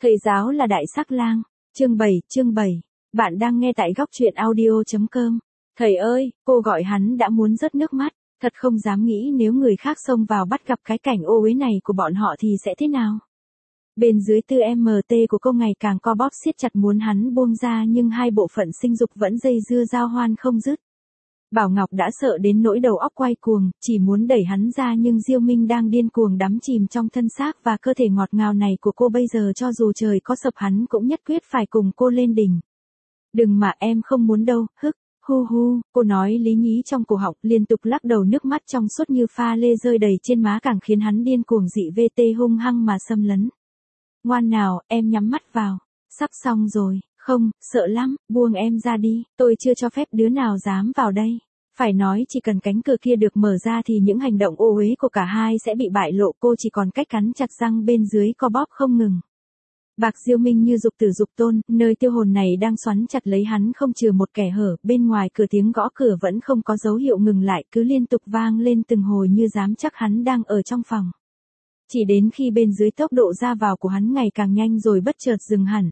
Thầy giáo là đại sắc lang. Chương 7. Bạn đang nghe tại góc truyện audio.com. Thầy ơi, cô gọi hắn đã muốn rớt nước mắt, thật không dám nghĩ nếu người khác xông vào bắt gặp cái cảnh ô uế này của bọn họ thì sẽ thế nào. Bên dưới tư MT của cô ngày càng co bóp siết chặt muốn hắn buông ra nhưng hai bộ phận sinh dục vẫn dây dưa giao hoan không dứt. Bảo Ngọc đã sợ đến nỗi đầu óc quay cuồng, chỉ muốn đẩy hắn ra nhưng Diêu Minh đang điên cuồng đắm chìm trong thân xác và cơ thể ngọt ngào này của cô bây giờ cho dù trời có sập hắn cũng nhất quyết phải cùng cô lên đỉnh. Đừng mà em không muốn đâu, hức, hu hu, cô nói lý nhí trong cổ họng liên tục lắc đầu nước mắt trong suốt như pha lê rơi đầy trên má càng khiến hắn điên cuồng dị VT hung hăng mà xâm lấn. Ngoan nào, em nhắm mắt vào, sắp xong rồi. Không, sợ lắm, buông em ra đi, tôi chưa cho phép đứa nào dám vào đây. Phải nói chỉ cần cánh cửa kia được mở ra thì những hành động ô uế của cả hai sẽ bị bại lộ, cô chỉ còn cách cắn chặt răng bên dưới co bóp không ngừng. Bạc Diêu Minh như dục tử dục tôn, nơi tiêu hồn này đang xoắn chặt lấy hắn không chừa một kẻ hở, bên ngoài cửa tiếng gõ cửa vẫn không có dấu hiệu ngừng lại, cứ liên tục vang lên từng hồi như dám chắc hắn đang ở trong phòng. Chỉ đến khi bên dưới tốc độ ra vào của hắn ngày càng nhanh rồi bất chợt dừng hẳn,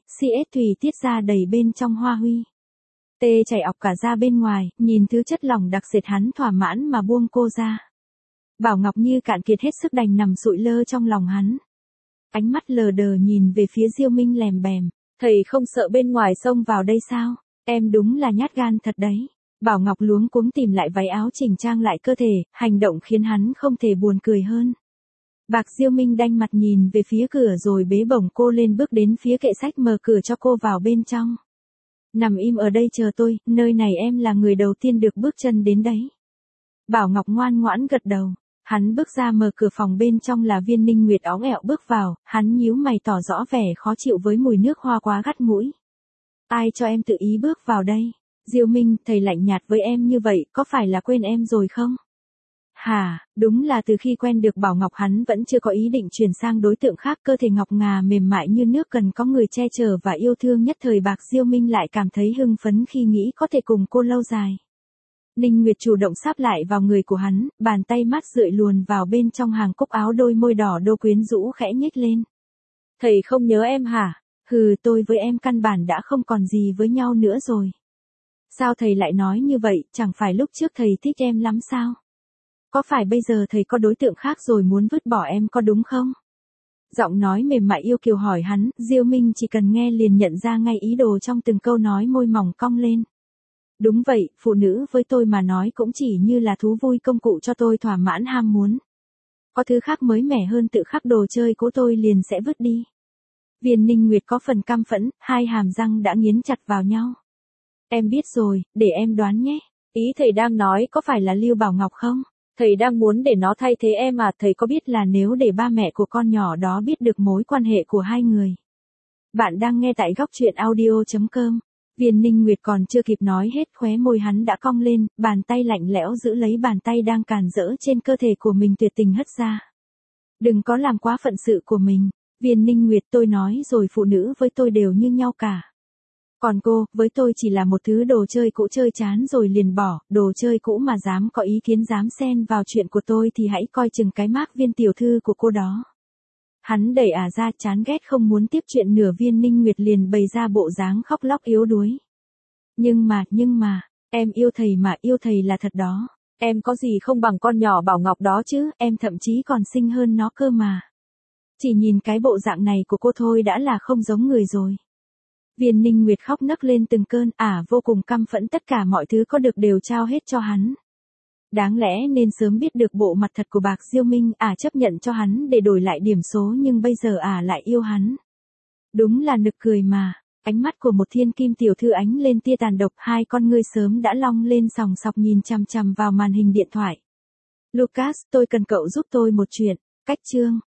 CS thùy tiết ra đầy bên trong hoa huy. Tê chảy ọc cả ra bên ngoài, nhìn thứ chất lỏng đặc sệt hắn thỏa mãn mà buông cô ra. Bảo Ngọc như cạn kiệt hết sức đành nằm sụi lơ trong lòng hắn. Ánh mắt lờ đờ nhìn về phía Diêu Minh lèm bèm, thầy không sợ bên ngoài xông vào đây sao? Em đúng là nhát gan thật đấy. Bảo Ngọc luống cuống tìm lại váy áo chỉnh trang lại cơ thể, hành động khiến hắn không thể buồn cười hơn. Bạc Diêu Minh đanh mặt nhìn về phía cửa rồi bế bổng cô lên bước đến phía kệ sách mở cửa cho cô vào bên trong. Nằm im ở đây chờ tôi, nơi này em là người đầu tiên được bước chân đến đấy. Bảo Ngọc ngoan ngoãn gật đầu. Hắn bước ra mở cửa phòng bên trong là Viên Ninh Nguyệt óng ẹo bước vào, hắn nhíu mày tỏ rõ vẻ khó chịu với mùi nước hoa quá gắt mũi. Ai cho em tự ý bước vào đây? Diêu Minh, thầy lạnh nhạt với em như vậy, có phải là quên em rồi không? Hả, đúng là từ khi quen được Bảo Ngọc hắn vẫn chưa có ý định chuyển sang đối tượng khác, cơ thể ngọc ngà mềm mại như nước cần có người che chở và yêu thương nhất thời. Bạc Diêu Minh lại cảm thấy hưng phấn khi nghĩ có thể cùng cô lâu dài. Ninh Nguyệt chủ động sáp lại vào người của hắn, bàn tay mát rượi luồn vào bên trong hàng cúc áo, đôi môi đỏ đô quyến rũ khẽ nhếch lên. Thầy không nhớ em hả? Hừ, tôi với em căn bản đã không còn gì với nhau nữa rồi. Sao thầy lại nói như vậy, chẳng phải lúc trước thầy thích em lắm sao? Có phải bây giờ thầy có đối tượng khác rồi muốn vứt bỏ em có đúng không? Giọng nói mềm mại yêu kiều hỏi hắn, Diêu Minh chỉ cần nghe liền nhận ra ngay ý đồ trong từng câu nói, môi mỏng cong lên. Đúng vậy, phụ nữ với tôi mà nói cũng chỉ như là thú vui công cụ cho tôi thỏa mãn ham muốn. Có thứ khác mới mẻ hơn tự khắc đồ chơi của tôi liền sẽ vứt đi. Viên Ninh Nguyệt có phần căm phẫn, hai hàm răng đã nghiến chặt vào nhau. Em biết rồi, để em đoán nhé. Ý thầy đang nói có phải là Lưu Bảo Ngọc không? Thầy đang muốn để nó thay thế em à? Thầy có biết là nếu để ba mẹ của con nhỏ đó biết được mối quan hệ của hai người. Bạn đang nghe tại góc truyện audio.com. Viên Ninh Nguyệt còn chưa kịp nói hết, khóe môi hắn đã cong lên, bàn tay lạnh lẽo giữ lấy bàn tay đang càn rỡ trên cơ thể của mình tuyệt tình hất ra. Đừng có làm quá phận sự của mình. Viên Ninh Nguyệt, tôi nói rồi, phụ nữ với tôi đều như nhau cả. Còn cô, với tôi chỉ là một thứ đồ chơi cũ chơi chán rồi liền bỏ, đồ chơi cũ mà dám có ý kiến dám xen vào chuyện của tôi thì hãy coi chừng cái mác Viên tiểu thư của cô đó. Hắn đẩy ra chán ghét không muốn tiếp chuyện nửa. Viên Ninh Nguyệt liền bày ra bộ dáng khóc lóc yếu đuối. Nhưng mà, em yêu thầy mà, yêu thầy là thật đó. Em có gì không bằng con nhỏ Bảo Ngọc đó chứ, em thậm chí còn xinh hơn nó cơ mà. Chỉ nhìn cái bộ dạng này của cô thôi đã là không giống người rồi. Viên Ninh Nguyệt khóc nấc lên từng cơn, vô cùng căm phẫn, tất cả mọi thứ có được đều trao hết cho hắn. Đáng lẽ nên sớm biết được bộ mặt thật của Bạc Diêu Minh, chấp nhận cho hắn để đổi lại điểm số, nhưng bây giờ lại yêu hắn. Đúng là nực cười mà. Ánh mắt của một thiên kim tiểu thư ánh lên tia tàn độc, hai con ngươi sớm đã long lên sòng sọc nhìn chằm chằm vào màn hình điện thoại. Lucas, tôi cần cậu giúp tôi một chuyện. Cách chương.